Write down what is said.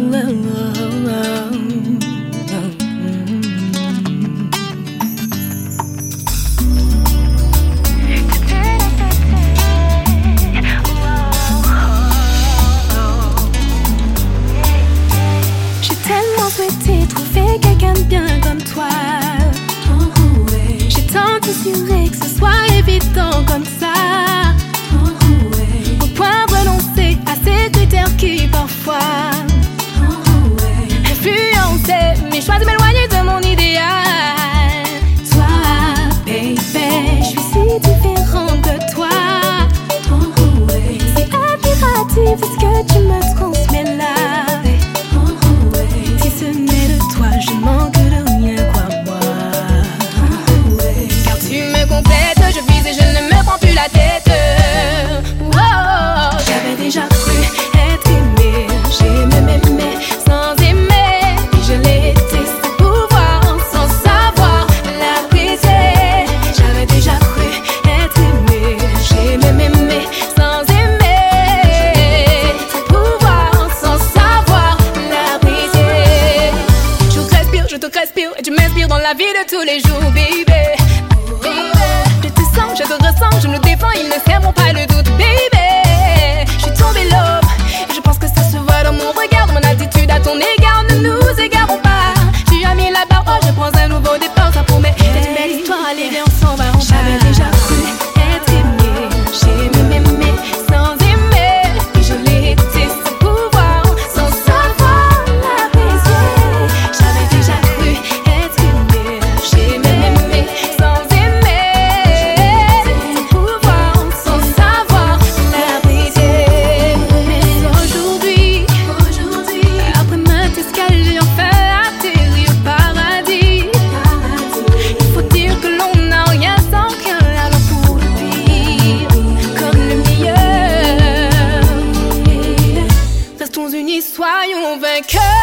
Souhaité trouver quelqu'un de bien comme toi. J'ai tant assuré que ce soit évident comme ça. Au point de renoncer à ces critères qui parfois influençaient mes choix de m'éloigner de mon idéal. Toi, baby, je suis si différente de toi. C'est admiratif ce que tu me transmets là. Ce n'est de toi, je manque de rien, crois-moi. Car tu me complètes, je vise et je ne me prends plus la tête. J'avais déjà cru être aimée, j'ai même aimé sans aimer. Puis je l'ai été sans pouvoir, sans savoir l'apprécier. J'avais déjà cru être aimée, j'ai même aimé sans aimer. Sans pouvoir, sans savoir l'apprécier. Je te respire et tu m'inspires dans la vie de tous les jours, baby. Je te sens, je te ressens, je me défends, ils ne sèmeront pas le doute, baby. Je suis tombée l'homme et je pense que ça se voit dans mon regard, dans mon attitude à ton égard. Ne nous égarons pas. Tu as mis la barre, oh, je prends un nouveau départ, ça promet. C'est une belle histoire, allez viens on s'en va. J'avais déjà cru être aimée, j'ai même aimé sans aimer. Puis je l'ai été sans pouvoir, sans savoir l'apprécier. J'avais déjà cru être aimée, j'ai même aimé sans aimer. Sans pouvoir, sans savoir l'apprécier. Mais aujourd'hui, après ma escale, j'ai enfin atterri au paradis. Il faut dire que l'on n'a rien sans rien, alors pour le pire comme le meilleur, restons unis, soyons vainqueurs.